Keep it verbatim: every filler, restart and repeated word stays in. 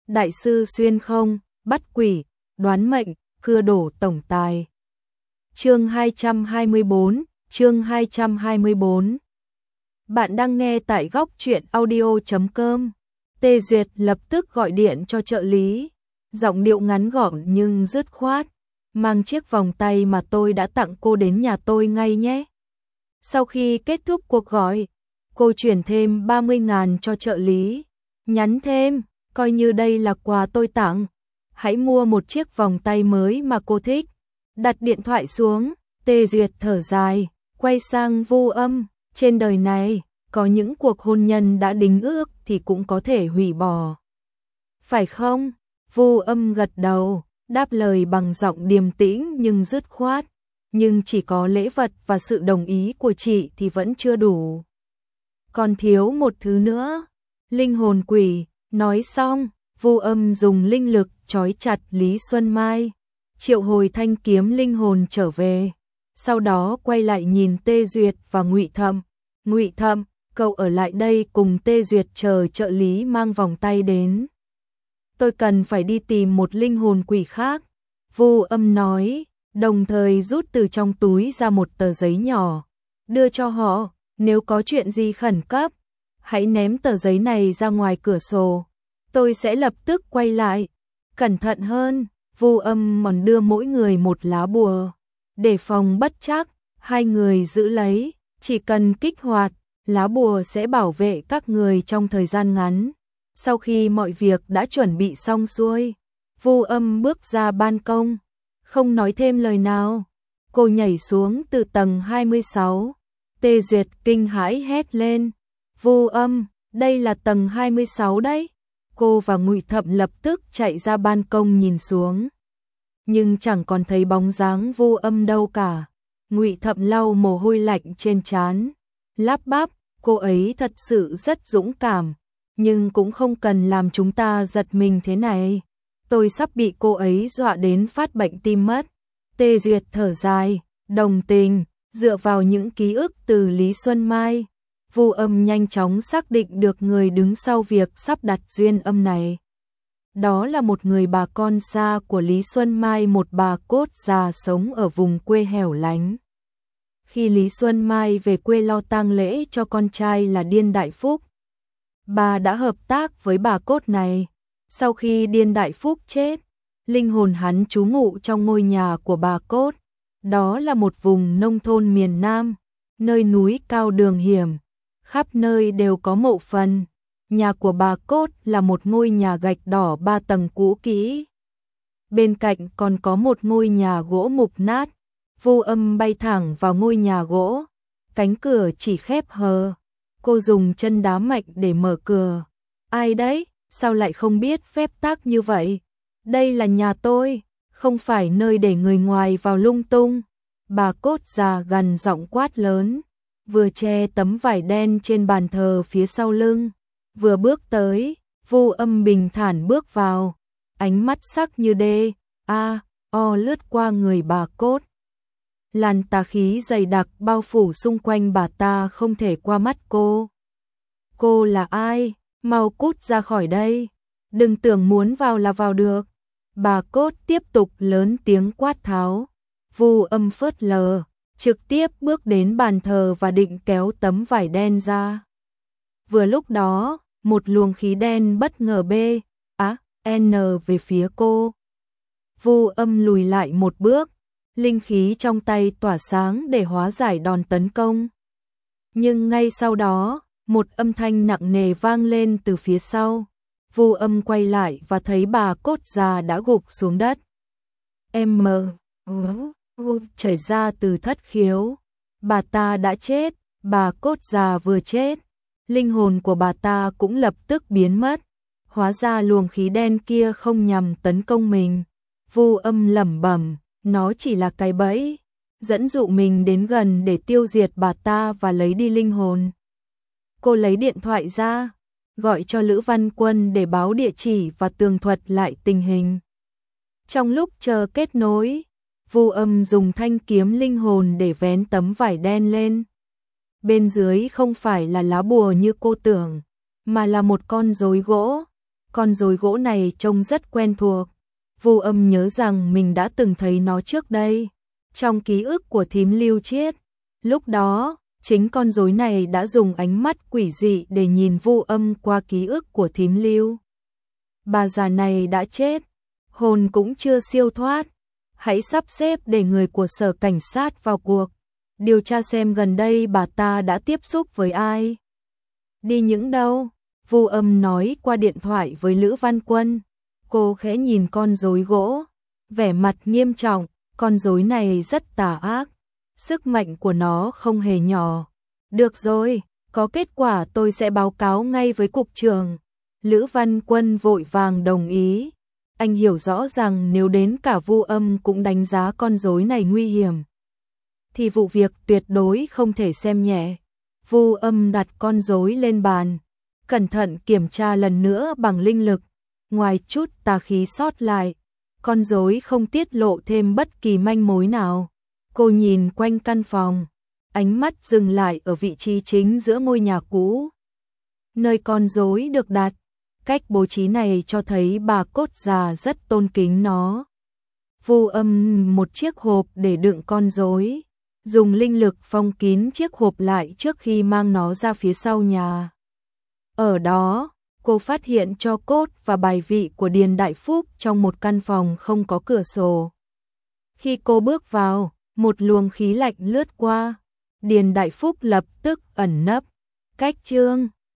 đại sư xuyên không, bắt quỷ, đoán mệnh, cưa đổ tổng tài. Chương hai trăm hai mươi tư, chương hai trăm hai mươi tư. Bạn đang nghe tại góc truyện audio chấm com. Tê Duyệt lập tức gọi điện cho trợ lý, giọng điệu ngắn gọn nhưng dứt khoát, mang chiếc vòng tay mà tôi đã tặng cô đến nhà tôi ngay nhé. Sau khi kết thúc cuộc gọi, cô chuyển thêm ba mươi ngàn cho trợ lý, nhắn thêm, coi như đây là quà tôi tặng, hãy mua một chiếc vòng tay mới mà cô thích. Đặt điện thoại xuống, Tê Duyệt thở dài, quay sang Vu Âm, trên đời này, có những cuộc hôn nhân đã đính ước thì cũng có thể hủy bỏ. Phải không? Vu Âm gật đầu, đáp lời bằng giọng điềm tĩnh nhưng dứt khoát, nhưng chỉ có lễ vật và sự đồng ý của chị thì vẫn chưa đủ. Còn thiếu một thứ nữa, linh hồn quỷ. Nói xong, Vu Âm dùng linh lực trói chặt Lý Xuân Mai, triệu hồi thanh kiếm linh hồn trở về. Sau đó quay lại nhìn Tê Duyệt và Ngụy Thậm. Ngụy Thậm, cậu ở lại đây cùng Tê Duyệt chờ trợ lý mang vòng tay đến. Tôi cần phải đi tìm một linh hồn quỷ khác, Vu Âm nói, đồng thời rút từ trong túi ra một tờ giấy nhỏ, đưa cho họ, nếu có chuyện gì khẩn cấp, hãy ném tờ giấy này ra ngoài cửa sổ, tôi sẽ lập tức quay lại. Cẩn thận hơn, Vu Âm còn đưa mỗi người một lá bùa, để phòng bất trắc, hai người giữ lấy, chỉ cần kích hoạt, lá bùa sẽ bảo vệ các người trong thời gian ngắn. Sau khi mọi việc đã chuẩn bị xong xuôi, Vu Âm bước ra ban công, không nói thêm lời nào. Cô nhảy xuống từ tầng hai mươi sáu. Tê Duyệt kinh hãi hét lên, Vu Âm, đây là tầng hai mươi sáu đấy. Cô và Ngụy Thậm lập tức chạy ra ban công nhìn xuống, nhưng chẳng còn thấy bóng dáng Vu Âm đâu cả. Ngụy Thậm lau mồ hôi lạnh trên trán, lắp bắp, cô ấy thật sự rất dũng cảm, nhưng cũng không cần làm chúng ta giật mình thế này. Tôi sắp bị cô ấy dọa đến phát bệnh tim mất. Tê Duyệt thở dài, đồng tình, dựa vào những ký ức từ Lý Xuân Mai, Vu Âm nhanh chóng xác định được người đứng sau việc sắp đặt duyên âm này. Đó là một người bà con xa của Lý Xuân Mai, một bà cốt già sống ở vùng quê hẻo lánh. Khi Lý Xuân Mai về quê lo tang lễ cho con trai là Điên Đại Phúc, bà đã hợp tác với bà cốt này. Sau khi Điên Đại Phúc chết, linh hồn hắn trú ngụ trong ngôi nhà của bà cốt. Đó là một vùng nông thôn miền Nam, nơi núi cao đường hiểm, khắp nơi đều có mộ phần. Nhà của bà cốt là một ngôi nhà gạch đỏ ba tầng cũ kỹ. Bên cạnh còn có một ngôi nhà gỗ mục nát. Vu Âm bay thẳng vào ngôi nhà gỗ, cánh cửa chỉ khép hờ. Cô dùng chân đá mạnh để mở cửa. Ai đấy? Sao lại không biết phép tắc như vậy? Đây là nhà tôi, không phải nơi để người ngoài vào lung tung. Bà cốt già gằn giọng quát lớn, vừa che tấm vải đen trên bàn thờ phía sau lưng, vừa bước tới. Vu Âm bình thản bước vào, ánh mắt sắc như đê, a, o lướt qua người bà cốt. Làn tà khí dày đặc bao phủ xung quanh bà ta không thể qua mắt cô. Cô là ai? Mau cút ra khỏi đây, đừng tưởng muốn vào là vào được. Bà cốt tiếp tục lớn tiếng quát tháo. Vu Âm phớt lờ, trực tiếp bước đến bàn thờ và định kéo tấm vải đen ra. Vừa lúc đó, một luồng khí đen bất ngờ bê, á, n về phía cô. Vu Âm lùi lại một bước, linh khí trong tay tỏa sáng để hóa giải đòn tấn công. Nhưng ngay sau đó, một âm thanh nặng nề vang lên từ phía sau. Vu Âm quay lại và thấy bà cốt già đã gục xuống đất. Em mờ, chảy ra từ thất khiếu. Bà ta đã chết, bà cốt già vừa chết. Linh hồn của bà ta cũng lập tức biến mất. Hóa ra luồng khí đen kia không nhằm tấn công mình. Vu Âm lẩm bẩm, nó chỉ là cái bẫy, dẫn dụ mình đến gần để tiêu diệt bà ta và lấy đi linh hồn. Cô lấy điện thoại ra, gọi cho Lữ Văn Quân để báo địa chỉ và tường thuật lại tình hình. Trong lúc chờ kết nối, Vu Âm dùng thanh kiếm linh hồn để vén tấm vải đen lên. Bên dưới không phải là lá bùa như cô tưởng, mà là một con rối gỗ. con rối gỗ này trông rất quen thuộc. Vu Âm nhớ rằng mình đã từng thấy nó trước đây, trong ký ức của thím Lưu Chiết. Lúc đó, chính con rối này đã dùng ánh mắt quỷ dị để nhìn Vu Âm qua ký ức của thím Lưu. Bà già này đã chết, hồn cũng chưa siêu thoát. Hãy sắp xếp để người của sở cảnh sát vào cuộc, điều tra xem gần đây bà ta đã tiếp xúc với ai, đi những đâu. Vu Âm nói qua điện thoại với Lữ Văn Quân. Cô khẽ nhìn con rối gỗ, vẻ mặt nghiêm trọng. Con rối này rất tà ác, sức mạnh của nó không hề nhỏ. Được rồi, có kết quả tôi sẽ báo cáo ngay với cục trưởng. Lữ Văn Quân vội vàng đồng ý. Anh hiểu rõ rằng nếu đến cả Vu Âm cũng đánh giá con rối này nguy hiểm, thì vụ việc tuyệt đối không thể xem nhẹ. Vu Âm đặt con rối lên bàn, cẩn thận kiểm tra lần nữa bằng linh lực. Ngoài chút tà khí sót lại, con rối không tiết lộ thêm bất kỳ manh mối nào. Cô nhìn quanh căn phòng, ánh mắt dừng lại ở vị trí chính giữa ngôi nhà cũ, nơi con rối được đặt. Cách bố trí này cho thấy bà cốt già rất tôn kính nó. Vu Âm một chiếc hộp để đựng con rối, dùng linh lực phong kín chiếc hộp lại trước khi mang nó ra phía sau nhà. Ở đó, cô phát hiện tro cốt và bài vị của Điền Đại Phúc trong một căn phòng không có cửa sổ. Khi cô bước vào, một luồng khí lạnh lướt qua. Điền Đại Phúc lập tức ẩn nấp. Cách chương